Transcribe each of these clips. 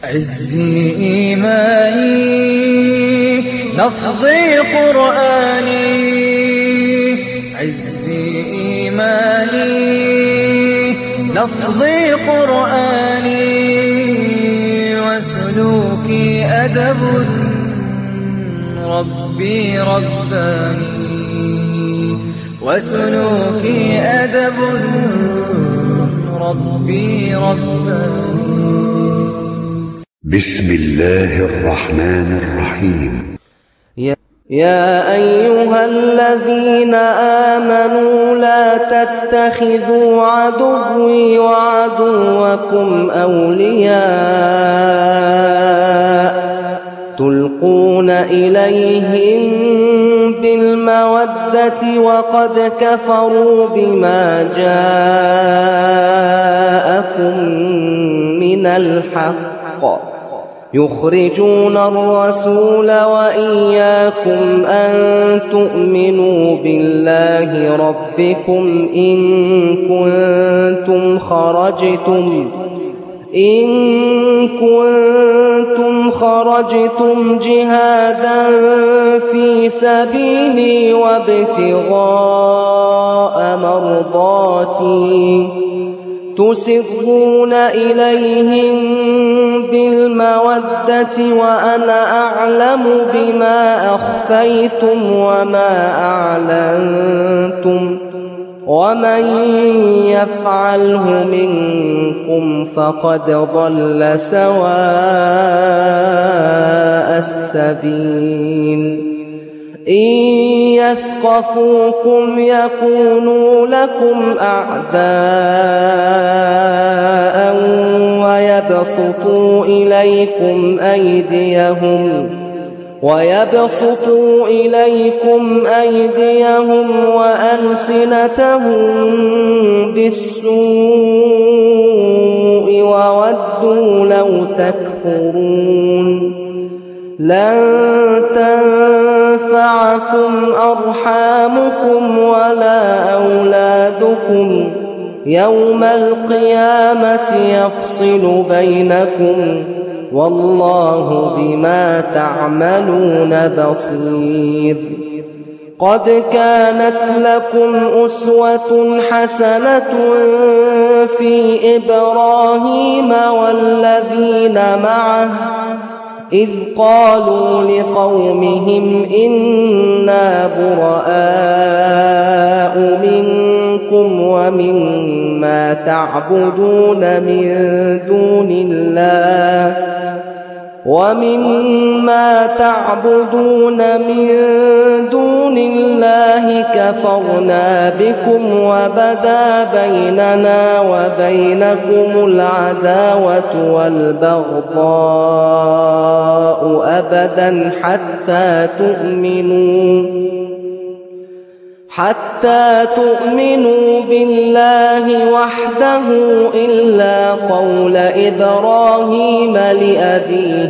عزي إيماني لفظي قرآني، عزي إيماني لفظي قرآني، وسلوكي أدب ربي رباني، وسلوكي أدب ربي رباني. بسم الله الرحمن الرحيم. يا أيها الذين آمنوا لا تتخذوا عدوي وعدوكم أولياء تلقون إليهم بالمودة وقد كفروا بما جاءكم من الحق يخرجون الرسول وإياكم أن تؤمنوا بالله ربكم إن كنتم خرجتم جهادا في سبيلي وابتغاء مرضاتي تسرون إليهم بالمودة وأنا أعلم بما أخفيتم وما أعلنتم ومن يفعله منكم فقد ضل سواء السبيل. إن يثقفوكم يكونوا لكم أعداء ويبسطوا إليكم أيديهم وألسنتهم بالسوء وودوا لو تكفرون. لن تنفعكم أرحامكم ولا أولادكم يوم القيامة يفصل بينكم والله بما تعملون بصير. قد كانت لكم أسوة حسنة في إبراهيم والذين معه إذ قالوا لقومهم إنا براء منكم ومما تعبدون من دون الله كفرنا بكم وبدا بيننا وبينكم العداوة والبغضاء أبدا حتى تؤمنوا بالله وحده إلا قول إبراهيم لأبيه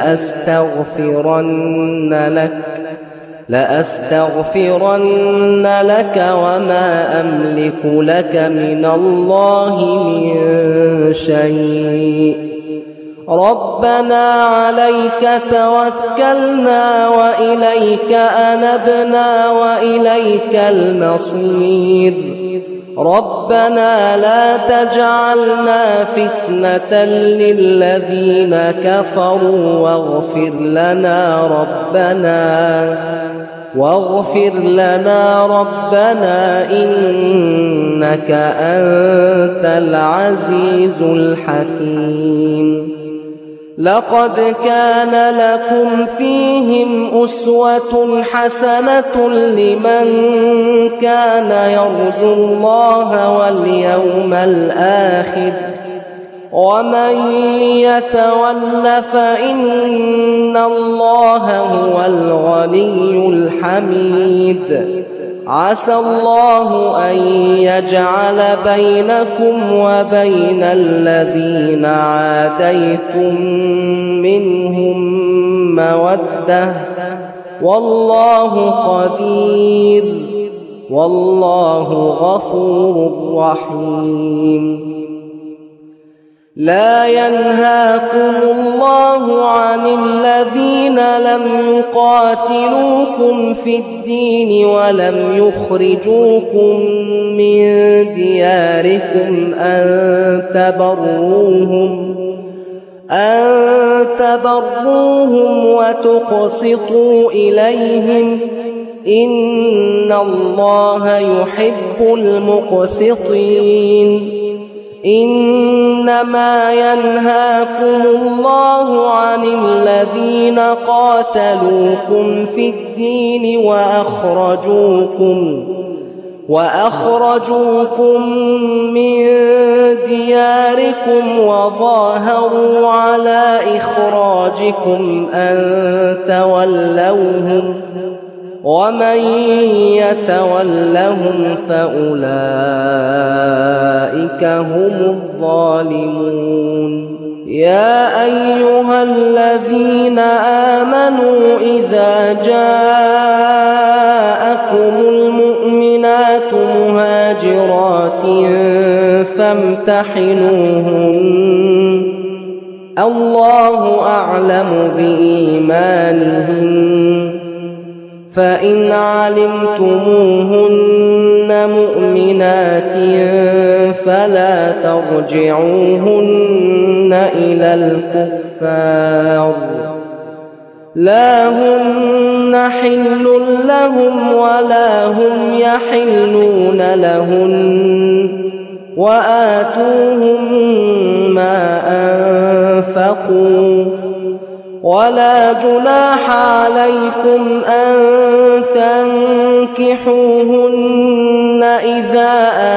لأستغفرن لك وما أملك لك من الله من شيء. ربنا عليك توكلنا وإليك أنبنا وإليك المصير. ربنا لا تجعلنا فتنة للذين كفروا واغفر لنا ربنا إنك أنت العزيز الحكيم. لقد كان لكم فيهم أسوة حسنة لمن كان يرجو الله واليوم الآخر ومن يتول فإن الله هو الغني الحميد. عسى الله أن يجعل بينكم وبين الذين عاديتم منهم مودة والله قدير والله غفور رحيم. لا ينهاكم الله الله عن الذين لم يقاتلوكم في الدين ولم يخرجوكم من دياركم أن تبروهم وتقسطوا إليهم إن الله يحب المقسطين إنما ينهاكم الله عن الذين قاتلوكم في الدين وأخرجوكم من دياركم وظاهروا على إخراجكم أن تولوهم ومن يتولهم فأولئك هم الظالمون يا أيها الذين آمنوا إذا جاءكم المؤمنات مهاجرات فامتحنوهن الله أعلم بإيمانهن فإن علمتموهن مؤمنات فلا ترجعوهن إلى الكفار لا هن حل لهم ولا هم يحلون لهن وآتوهم ما أنفقوا ولا جناح عليكم أن تنكحوهن إذا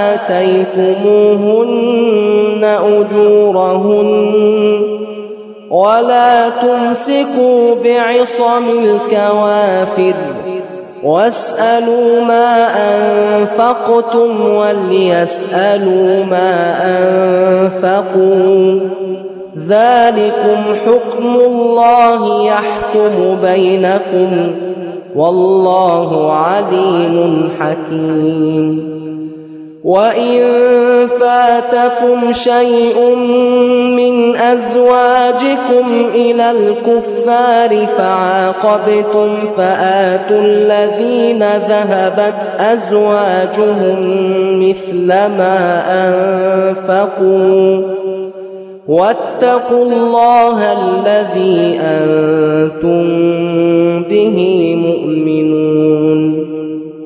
آتيتموهن أجورهن ولا تمسكوا بعصم الكوافر واسألوا ما أنفقتم وليسألوا ما أنفقوا ذلكم حكم الله يحكم بينكم والله عليم حكيم وإن فاتكم شيء من أزواجكم إلى الكفار فعاقبتم فآتوا الذين ذهبت أزواجهم مثل ما أنفقوا واتقوا الله الذي أنتم به مؤمنون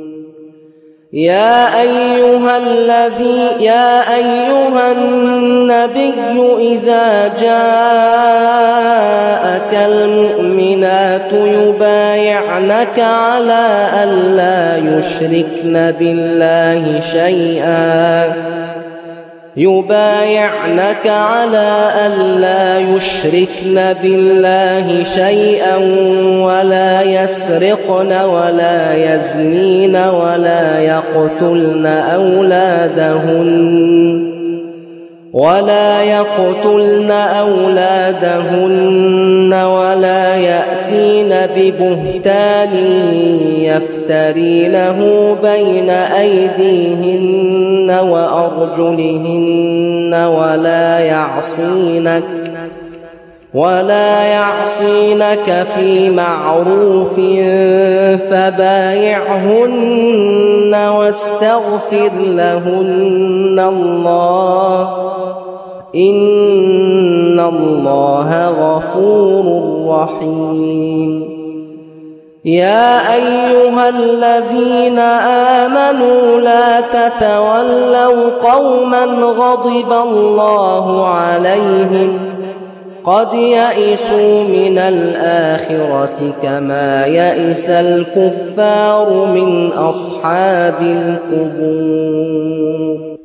يا أيها النبي إذا جاءك المؤمنات يبايعنك على ألا يشركن بالله شيئا ولا يسرقن ولا يزنين ولا يقتلن أولادهن ولا يأتين ببهتان يفترينه بين أيديهن وأرجلهن ولا يعصينك في معروف فبايعهن واستغفر لهن الله إن الله غفور رحيم يا أيها الذين آمنوا لا تتولوا قوما غضب الله عليهم قد يئسوا من الآخرة كما يئس الكفار من أصحاب القبور